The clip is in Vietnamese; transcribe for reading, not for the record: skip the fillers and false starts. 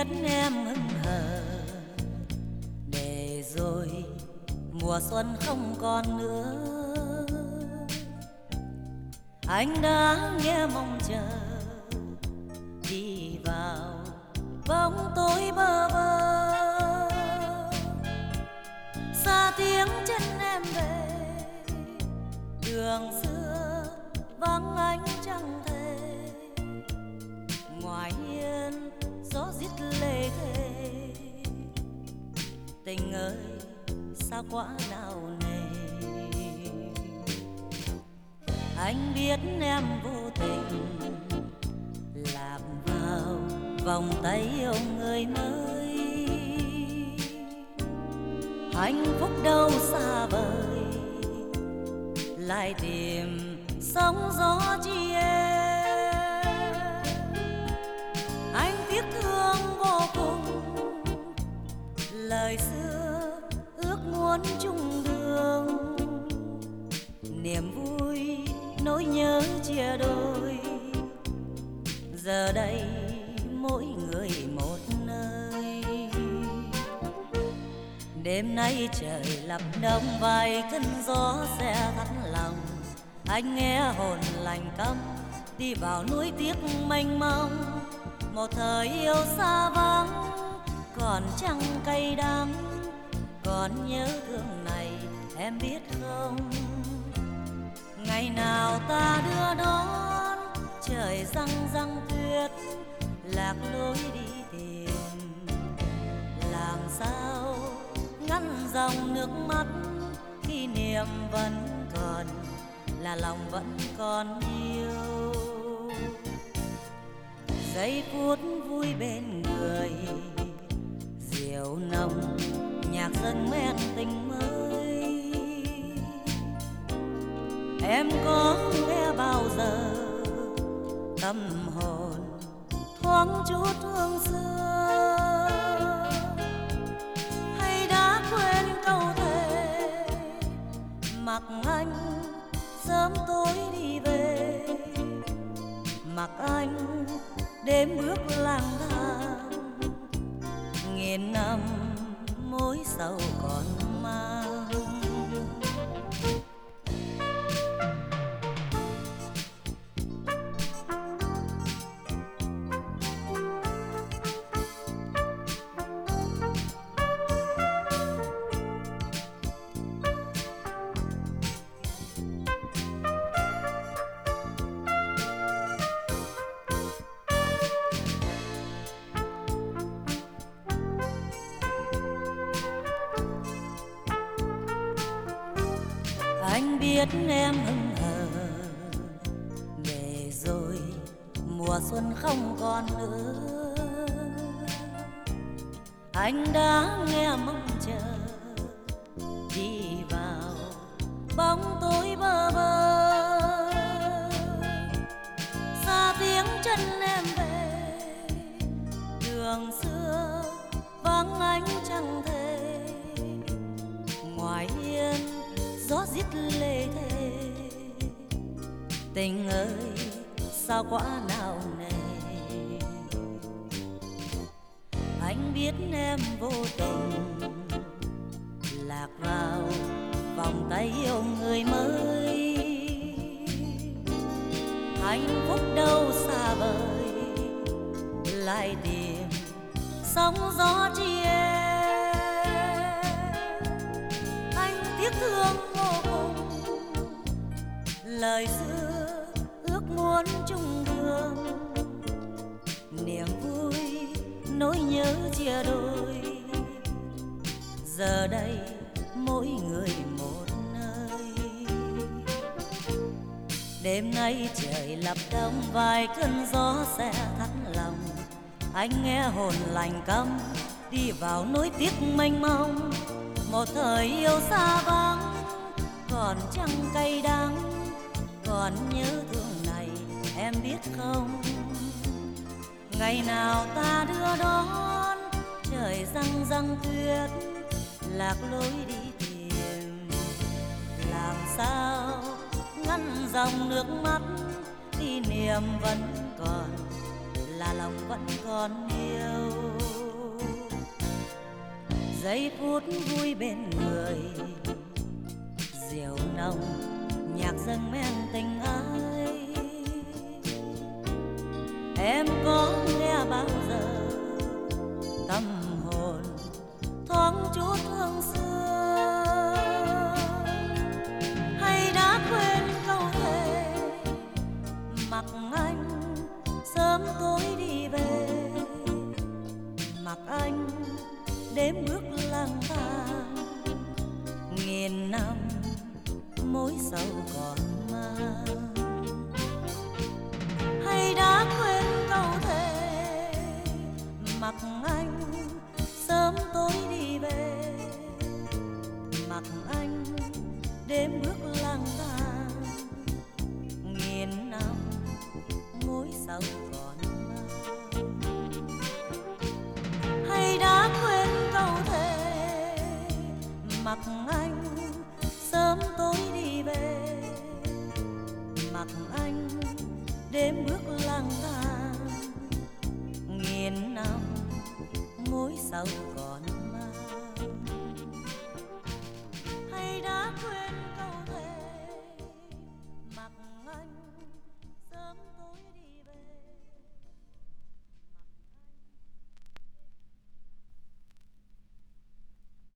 em hững hờ để rồi mùa xuân không còn nữa. Anh đã nghe mong chờ đi vào bóng tối bơ vơ, xa tiếng chân em về đường xưa vắng ánh trăng thề. Ngoài hiên gió rít lê thê, tình ơi sao quá nào nề. Anh biết em vô tình lạc vào vòng tay yêu người mới, hạnh phúc đâu xa vời lại tìm sóng gió chi em. Anh tiếc thương vô cùng lời xưa ước muốn chung đường, niềm vui nỗi nhớ chia đôi giờ đây mỗi người một nơi. Đêm nay trời lập đông vài cơn gió sẽ thắt lòng, anh nghe hồn lành câm đi vào núi tiếc mênh mông. Một thời yêu xa vắng còn chẳng cay đắng, còn nhớ thương này em biết không. Ngày nào ta đưa đón trời răng răng tuyết, lạc lối đi tìm làm sao ngăn dòng nước mắt. Kỷ niệm vẫn còn là lòng vẫn còn yêu, giây phút vui bên người rượu nồng nhạc dâng men tình mới. Em có nghe bao giờ tâm hồn thoáng chút hương xưa, hay đã quên câu thề mặc anh sớm tối đi về, mặc anh đêm bước lang thang nghìn năm mối sầu còn mang. Anh biết em hững hờ để rồi mùa xuân không còn nữa. Anh đã nghe mong chờ đi vào bóng tối bơ vơ, xa tiếng chân em về đường xưa vắng ánh trăng thề. Ngoài hiên gió rít lê thê, tình ơi sao quá nào nề. Anh biết em vô tình lạc vào vòng tay yêu người mới, hạnh phúc đâu xa vời lại tìm sóng gió chi em. Anh tiếc thương vô cùng lời xưa ước muốn chung đường, niềm vui nỗi nhớ chia đôi giờ đây mỗi người một nơi. Đêm nay trời lập đông vài cơn gió sẽ thắt lòng, anh nghe hồn lành câm đi vào nỗi tiếc mênh mông. Một thời yêu xa vắng còn chẳng cay đắng, còn nhớ thương này em biết không. Ngày nào ta đưa đón trời răng răng tuyết, lạc lối đi tìm làm sao ngăn dòng nước mắt. Kỷ niệm vẫn còn là lòng vẫn còn yêu. giây phút vui bên người, rượu nồng nhạc dâng men tình ai. Em có nghe bao giờ tâm hồn thoáng chút hương xưa, hay đã quên câu thề mặc anh sớm tối đi về, mặc anh đếm bước lang thang nghìn năm mối sầu còn mang. Hay đã quên câu thề mặc anh sớm tối đi về, mặc anh đếm bước lang thang nghìn năm mối sầu còn mang. Hay đã quên câu thề mặc anh sớm tối đi về, mặc anh đếm bước lang thang nghìn năm mối sầu còn mang. Hay đã quên